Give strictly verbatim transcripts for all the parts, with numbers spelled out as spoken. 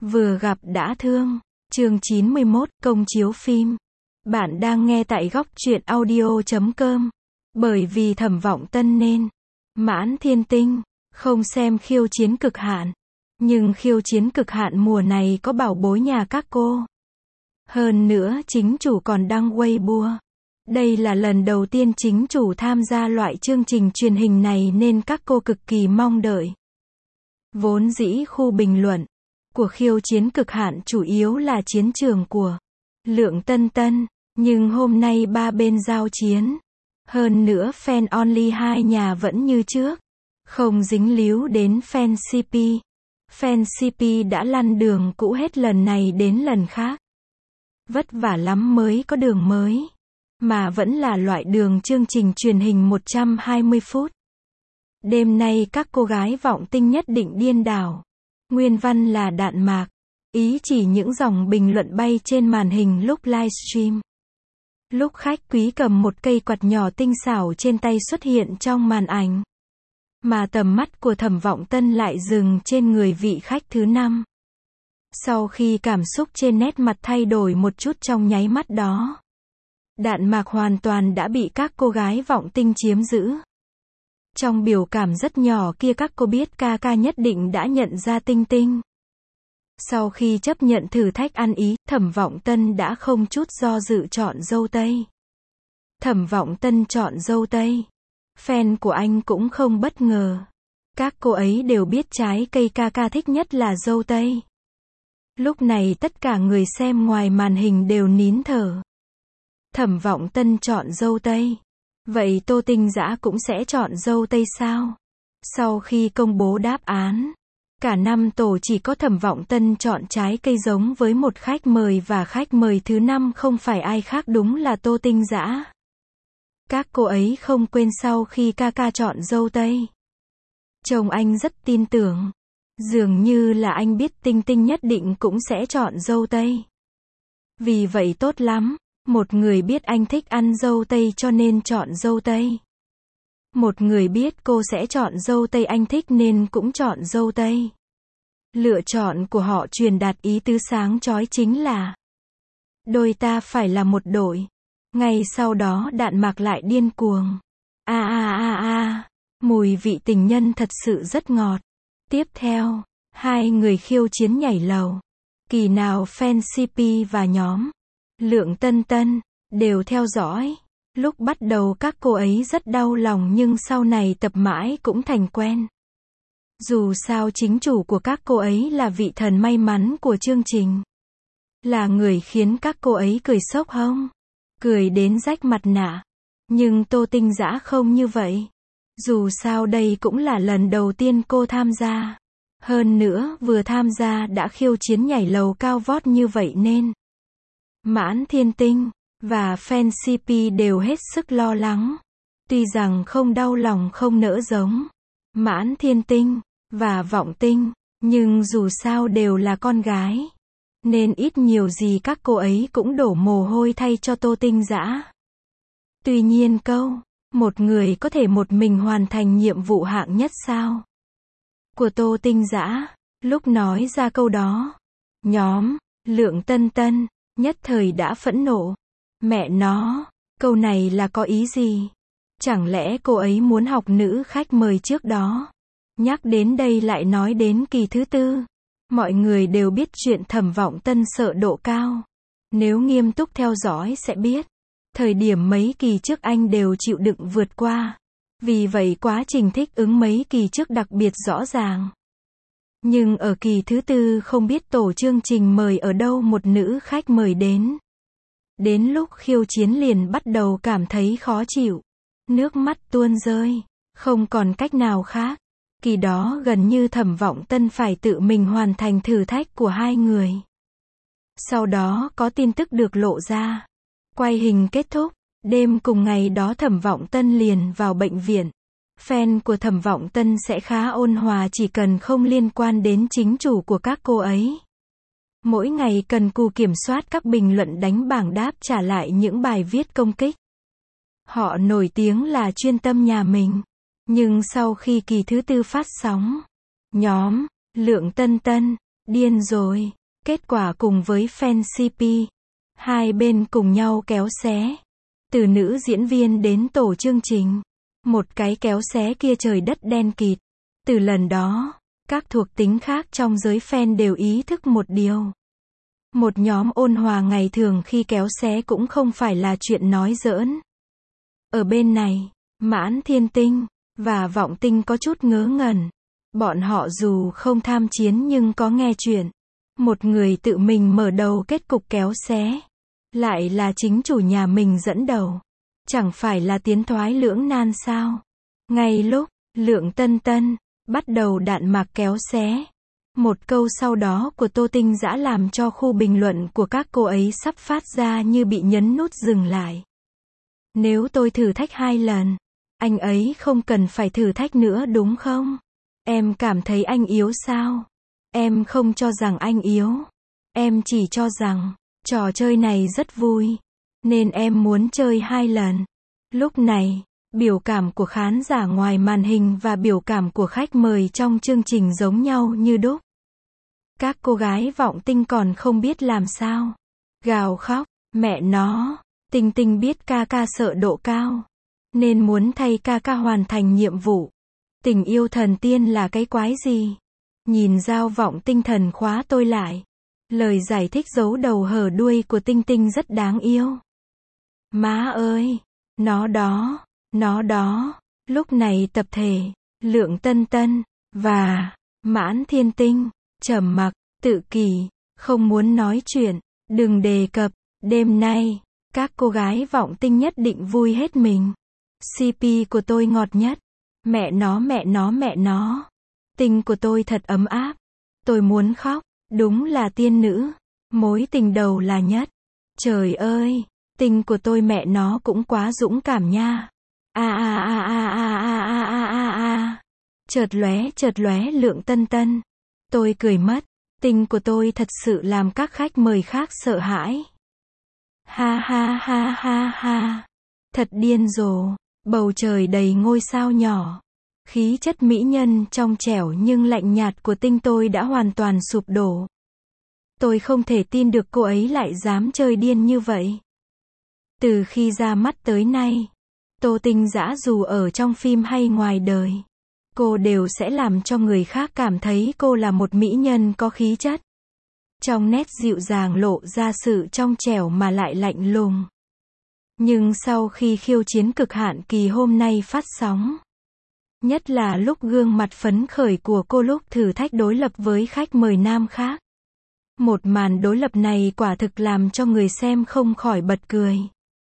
Vừa gặp đã thương. Chương chín mươi mốt, công chiếu phim. Bạn đang nghe tại góc truyện audio chấm com. Bởi vì Thẩm Vọng Tân nên Mãn Thiên Tinh không xem Khiêu Chiến Cực Hạn. Nhưng Khiêu Chiến Cực Hạn mùa này có bảo bối nhà các cô. Hơn nữa chính chủ còn đăng Weibo. Đây là lần đầu tiên chính chủ tham gia loại chương trình truyền hình này nên các cô cực kỳ mong đợi. Vốn dĩ khu bình luận của Khiêu Chiến Cực Hạn chủ yếu là chiến trường của Lượng Tân Tân, nhưng hôm nay ba bên giao chiến. Hơn nữa fan only hai nhà vẫn như trước, không dính líu đến fan xê pê. Fan xê pê đã lăn đường cũ hết lần này đến lần khác. Vất vả lắm mới có đường mới, mà vẫn là loại đường chương trình truyền hình một trăm hai mươi phút. Đêm nay các cô gái vọng tinh nhất định điên đảo. Nguyên văn là đạn mạc, ý chỉ những dòng bình luận bay trên màn hình lúc livestream. Lúc khách quý cầm một cây quạt nhỏ tinh xảo trên tay xuất hiện trong màn ảnh, mà tầm mắt của Thẩm Vọng Tân lại dừng trên người vị khách thứ năm. Sau khi cảm xúc trên nét mặt thay đổi một chút trong nháy mắt đó, đạn mạc hoàn toàn đã bị các cô gái vọng tinh chiếm giữ. Trong biểu cảm rất nhỏ kia các cô biết ca ca nhất định đã nhận ra Tinh Tinh. Sau khi chấp nhận thử thách ăn ý, Thẩm Vọng Tân đã không chút do dự chọn dâu tây. Thẩm Vọng Tân chọn dâu tây. Fan của anh cũng không bất ngờ. Các cô ấy đều biết trái cây ca ca thích nhất là dâu tây. Lúc này tất cả người xem ngoài màn hình đều nín thở. Thẩm Vọng Tân chọn dâu tây. Vậy Tô Tinh Dã cũng sẽ chọn dâu tây sao? Sau khi công bố đáp án, cả năm tổ chỉ có Thẩm Vọng Tân chọn trái cây giống với một khách mời và khách mời thứ năm không phải ai khác đúng là Tô Tinh Dã. Các cô ấy không quên sau khi ca ca chọn dâu tây. Chồng anh rất tin tưởng. Dường như là anh biết Tinh Tinh nhất định cũng sẽ chọn dâu tây. Vì vậy tốt lắm. Một người biết anh thích ăn dâu tây cho nên chọn dâu tây. Một người biết cô sẽ chọn dâu tây anh thích nên cũng chọn dâu tây. Lựa chọn của họ truyền đạt ý tứ sáng chói chính là đôi ta phải là một đội. Ngay sau đó đạn mạc lại điên cuồng. A a a a, mùi vị tình nhân thật sự rất ngọt. Tiếp theo, hai người khiêu chiến nhảy lầu. Kỳ nào fan xê pê và nhóm Lượng Tân Tân đều theo dõi. Lúc bắt đầu các cô ấy rất đau lòng nhưng sau này tập mãi cũng thành quen. Dù sao chính chủ của các cô ấy là vị thần may mắn của chương trình. Là người khiến các cô ấy cười sốc hông, cười đến rách mặt nạ. Nhưng Tô Tinh Dã không như vậy. Dù sao đây cũng là lần đầu tiên cô tham gia. Hơn nữa vừa tham gia đã khiêu chiến nhảy lầu cao vót như vậy nên Mãn Thiên Tinh và fan xê pê đều hết sức lo lắng. Tuy rằng không đau lòng không nỡ giống Mãn Thiên Tinh và Vọng Tinh, nhưng dù sao đều là con gái, nên ít nhiều gì các cô ấy cũng đổ mồ hôi thay cho Tô Tinh Dã. Tuy nhiên câu, một người có thể một mình hoàn thành nhiệm vụ hạng nhất sao? Của Tô Tinh Dã, lúc nói ra câu đó, nhóm Lượng Tân Tân nhất thời đã phẫn nộ. Mẹ nó, câu này là có ý gì? Chẳng lẽ cô ấy muốn học nữ khách mời trước đó? Nhắc đến đây lại nói đến kỳ thứ tư. Mọi người đều biết chuyện Thẩm Vọng Tân sợ độ cao. Nếu nghiêm túc theo dõi sẽ biết. Thời điểm mấy kỳ trước anh đều chịu đựng vượt qua. Vì vậy quá trình thích ứng mấy kỳ trước đặc biệt rõ ràng. Nhưng ở kỳ thứ tư không biết tổ chương trình mời ở đâu một nữ khách mời đến. Đến lúc khiêu chiến liền bắt đầu cảm thấy khó chịu. Nước mắt tuôn rơi. Không còn cách nào khác. Kỳ đó gần như Thẩm Vọng Tân phải tự mình hoàn thành thử thách của hai người. Sau đó có tin tức được lộ ra. Quay hình kết thúc. Đêm cùng ngày đó Thẩm Vọng Tân liền vào bệnh viện. Fan của Thẩm Vọng Tân sẽ khá ôn hòa chỉ cần không liên quan đến chính chủ của các cô ấy. Mỗi ngày cần cù kiểm soát các bình luận đánh bảng đáp trả lại những bài viết công kích. Họ nổi tiếng là chuyên tâm nhà mình. Nhưng sau khi kỳ thứ tư phát sóng, nhóm Lượng Tân Tân Điên rồi. Kết quả cùng với fan xê pê, hai bên cùng nhau kéo xé. Từ nữ diễn viên đến tổ chương trình. Một cái kéo xé kia trời đất đen kịt. Từ lần đó, các thuộc tính khác trong giới fan đều ý thức một điều. Một nhóm ôn hòa ngày thường khi kéo xé cũng không phải là chuyện nói giỡn. Ở bên này, Mãn Thiên Tinh và Vọng Tinh có chút ngớ ngẩn. Bọn họ dù không tham chiến nhưng có nghe chuyện. Một người tự mình mở đầu kết cục kéo xé. Lại là chính chủ nhà mình dẫn đầu. Chẳng phải là tiến thoái lưỡng nan sao? Ngay lúc Lượng Tân Tân bắt đầu đạn mạc kéo xé. Một câu sau đó của Tô Tinh Dã làm cho khu bình luận của các cô ấy sắp phát ra như bị nhấn nút dừng lại. Nếu tôi thử thách hai lần, anh ấy không cần phải thử thách nữa đúng không? Em cảm thấy anh yếu sao? Em không cho rằng anh yếu. Em chỉ cho rằng, trò chơi này rất vui. Nên em muốn chơi hai lần. Lúc này, biểu cảm của khán giả ngoài màn hình và biểu cảm của khách mời trong chương trình giống nhau như đúc. Các cô gái Vọng Tinh còn không biết làm sao. Gào khóc, mẹ nó, Tinh Tinh biết ca ca sợ độ cao. Nên muốn thay ca ca hoàn thành nhiệm vụ. Tình yêu thần tiên là cái quái gì? Nhìn Giao Vọng Tinh thần khóa tôi lại. Lời giải thích giấu đầu hở đuôi của Tinh Tinh rất đáng yêu. Má ơi, nó đó, nó đó. Lúc này tập thể, Lượng Tân Tân và Mãn Thiên Tinh trầm mặc, tự kỷ, không muốn nói chuyện, đừng đề cập. Đêm nay, các cô gái Vọng Tinh nhất định vui hết mình. xê pê của tôi ngọt nhất. Mẹ nó mẹ nó mẹ nó. Tình của tôi thật ấm áp. Tôi muốn khóc. Đúng là tiên nữ. Mối tình đầu là nhất. Trời ơi, tình của tôi mẹ nó cũng quá dũng cảm nha. A a a a a a a a a a. Chợt lóe chợt lóe Lượng Tân Tân. Tôi cười mất. Tình của tôi thật sự làm các khách mời khác sợ hãi. Ha ha ha ha ha. Thật điên rồ. Bầu trời đầy ngôi sao nhỏ. Khí chất mỹ nhân trong trẻo nhưng lạnh nhạt của Tinh tôi đã hoàn toàn sụp đổ. Tôi không thể tin được cô ấy lại dám chơi điên như vậy. Từ khi ra mắt tới nay, Tô Tinh Dã dù ở trong phim hay ngoài đời, cô đều sẽ làm cho người khác cảm thấy cô là một mỹ nhân có khí chất. Trong nét dịu dàng lộ ra sự trong trẻo mà lại lạnh lùng. Nhưng sau khi khiêu chiến cực hạn kỳ hôm nay phát sóng, nhất là lúc gương mặt phấn khởi của cô lúc thử thách đối lập với khách mời nam khác. Một màn đối lập này quả thực làm cho người xem không khỏi bật cười.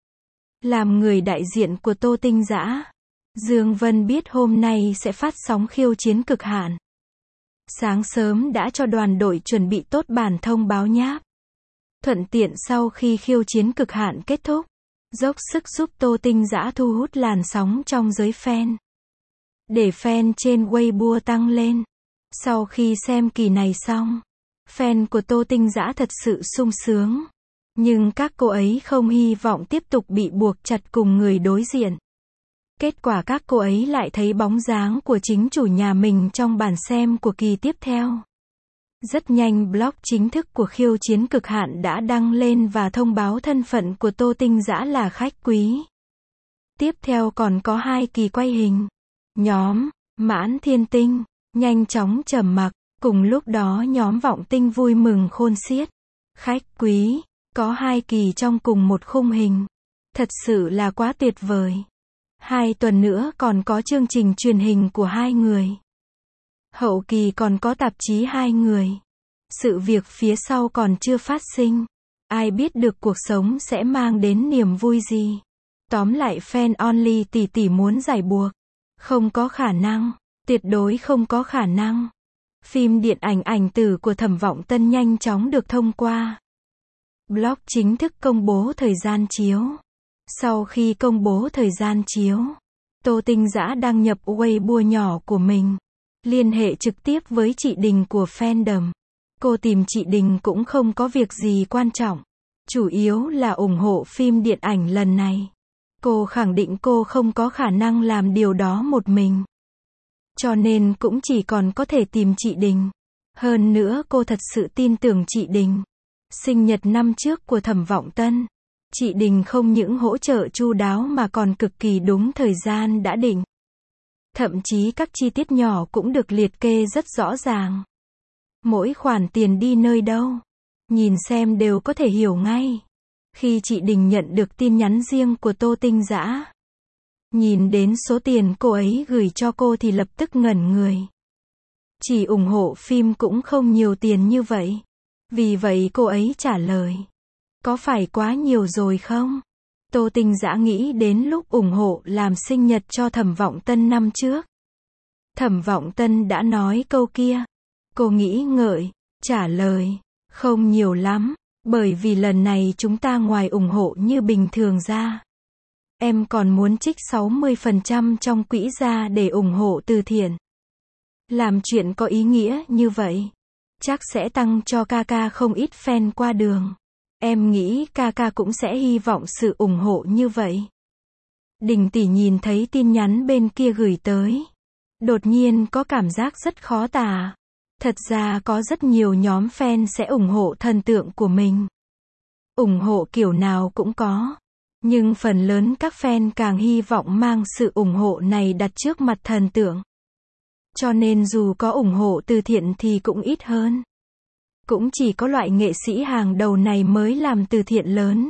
Làm người đại diện của Tô Tinh Dã, Dương Vân biết hôm nay sẽ phát sóng khiêu chiến cực hạn. Sáng sớm đã cho đoàn đội chuẩn bị tốt bản thông báo nháp. Thuận tiện sau khi khiêu chiến cực hạn kết thúc, dốc sức giúp Tô Tinh Dã thu hút làn sóng trong giới fan. Để fan trên Weibo tăng lên. Sau khi xem kỳ này xong, fan của Tô Tinh Dã thật sự sung sướng. Nhưng các cô ấy không hy vọng tiếp tục bị buộc chặt cùng người đối diện. Kết quả các cô ấy lại thấy bóng dáng của chính chủ nhà mình trong bản xem của kỳ tiếp theo. Rất nhanh blog chính thức của khiêu chiến cực hạn đã đăng lên và thông báo thân phận của Tô Tinh Dã là khách quý. Tiếp theo còn có hai kỳ quay hình. Nhóm Mãn Thiên Tinh nhanh chóng trầm mặc, cùng lúc đó nhóm Vọng Tinh vui mừng khôn xiết. Khách quý có hai kỳ trong cùng một khung hình. Thật sự là quá tuyệt vời. Hai tuần nữa còn có chương trình truyền hình của hai người. Hậu kỳ còn có tạp chí hai người. Sự việc phía sau còn chưa phát sinh. Ai biết được cuộc sống sẽ mang đến niềm vui gì. Tóm lại fan only tỷ tỷ muốn giải buộc. Không có khả năng. Tuyệt đối không có khả năng. Phim điện ảnh ảnh tử của Thẩm Vọng Tân nhanh chóng được thông qua. Blog chính thức công bố thời gian chiếu. Sau khi công bố thời gian chiếu, Tô Tinh Dã đăng nhập Weibo nhỏ của mình. Liên hệ trực tiếp với chị Đình của fandom. Cô tìm chị Đình cũng không có việc gì quan trọng. Chủ yếu là ủng hộ phim điện ảnh lần này. Cô khẳng định cô không có khả năng làm điều đó một mình. Cho nên cũng chỉ còn có thể tìm chị Đình. Hơn nữa cô thật sự tin tưởng chị Đình. Sinh nhật năm trước của Thẩm Vọng Tân, chị Đình không những hỗ trợ chu đáo mà còn cực kỳ đúng thời gian đã định. Thậm chí các chi tiết nhỏ cũng được liệt kê rất rõ ràng. Mỗi khoản tiền đi nơi đâu, nhìn xem đều có thể hiểu ngay. Khi chị Đình nhận được tin nhắn riêng của Tô Tinh Dã, nhìn đến số tiền cô ấy gửi cho cô thì lập tức ngẩn người. Chỉ ủng hộ phim cũng không nhiều tiền như vậy. Vì vậy cô ấy trả lời, có phải quá nhiều rồi không? Tô Tinh Dã nghĩ đến lúc ủng hộ làm sinh nhật cho Thẩm Vọng Tân năm trước. Thẩm Vọng Tân đã nói câu kia. Cô nghĩ ngợi, trả lời, không nhiều lắm, bởi vì lần này chúng ta ngoài ủng hộ như bình thường ra, em còn muốn trích sáu mươi phần trăm trong quỹ ra để ủng hộ từ thiện. Làm chuyện có ý nghĩa như vậy, chắc sẽ tăng cho ca ca không ít fan qua đường. Em nghĩ ca ca cũng sẽ hy vọng sự ủng hộ như vậy. Đình tỷ nhìn thấy tin nhắn bên kia gửi tới, đột nhiên có cảm giác rất khó tả. Thật ra có rất nhiều nhóm fan sẽ ủng hộ thần tượng của mình. Ủng hộ kiểu nào cũng có. Nhưng phần lớn các fan càng hy vọng mang sự ủng hộ này đặt trước mặt thần tượng. Cho nên dù có ủng hộ từ thiện thì cũng ít hơn. Cũng chỉ có loại nghệ sĩ hàng đầu này mới làm từ thiện lớn.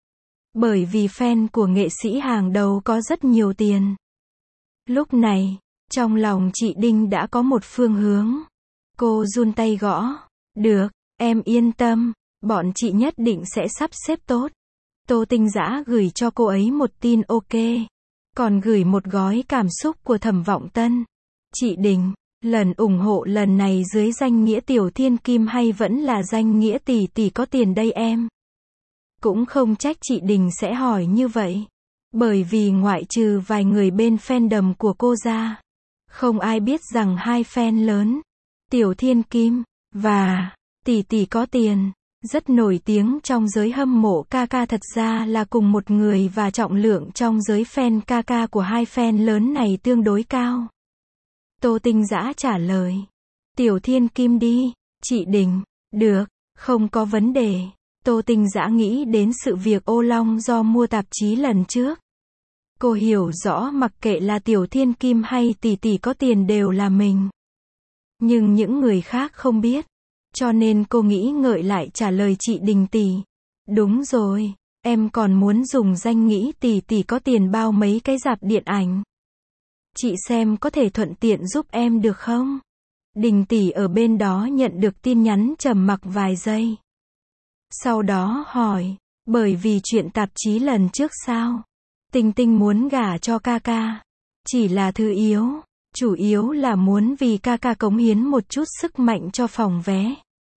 Bởi vì fan của nghệ sĩ hàng đầu có rất nhiều tiền. Lúc này, trong lòng chị Đinh đã có một phương hướng. Cô run tay gõ. Được, em yên tâm, bọn chị nhất định sẽ sắp xếp tốt. Tô Tinh Dã gửi cho cô ấy một tin ok. Còn gửi một gói cảm xúc của Thẩm Vọng Tân. Chị Đình, lần ủng hộ lần này dưới danh nghĩa Tiểu Thiên Kim hay vẫn là danh nghĩa tỷ tỷ có tiền đây em? Cũng không trách chị Đình sẽ hỏi như vậy. Bởi vì ngoại trừ vài người bên fandom của cô ra, không ai biết rằng hai fan lớn, Tiểu Thiên Kim và tỷ tỷ có tiền, rất nổi tiếng trong giới hâm mộ ca ca thật ra là cùng một người và trọng lượng trong giới fan ca ca của hai fan lớn này tương đối cao. Tô Tinh Dã trả lời, Tiểu Thiên Kim đi. Chị Đình, được, không có vấn đề. Tô Tinh Dã nghĩ đến sự việc ô long do mua tạp chí lần trước. Cô hiểu rõ mặc kệ là Tiểu Thiên Kim hay tỷ tỷ có tiền đều là mình. Nhưng những người khác không biết. Cho nên cô nghĩ ngợi lại trả lời chị Đình tỷ. Đúng rồi, em còn muốn dùng danh nghĩa tỷ tỷ có tiền bao mấy cái rạp điện ảnh. Chị xem có thể thuận tiện giúp em được không? Đình tỷ ở bên đó nhận được tin nhắn trầm mặc vài giây. Sau đó hỏi, bởi vì chuyện tạp chí lần trước sao? Tinh Tinh muốn gả cho ca ca. Chỉ là thứ yếu, chủ yếu là muốn vì ca ca cống hiến một chút sức mạnh cho phòng vé.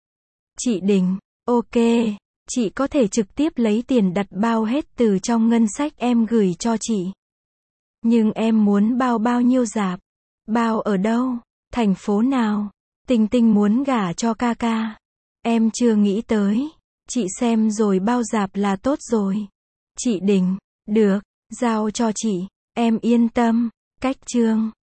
Chị Đình, ok, chị có thể trực tiếp lấy tiền đặt bao hết từ trong ngân sách em gửi cho chị. Nhưng em muốn bao bao nhiêu rạp? Bao ở đâu? Thành phố nào? Tinh Tinh muốn gả cho ca ca. Em chưa nghĩ tới. Chị xem rồi bao rạp là tốt rồi. Chị Đình, được, giao cho chị. Em yên tâm. Cách chương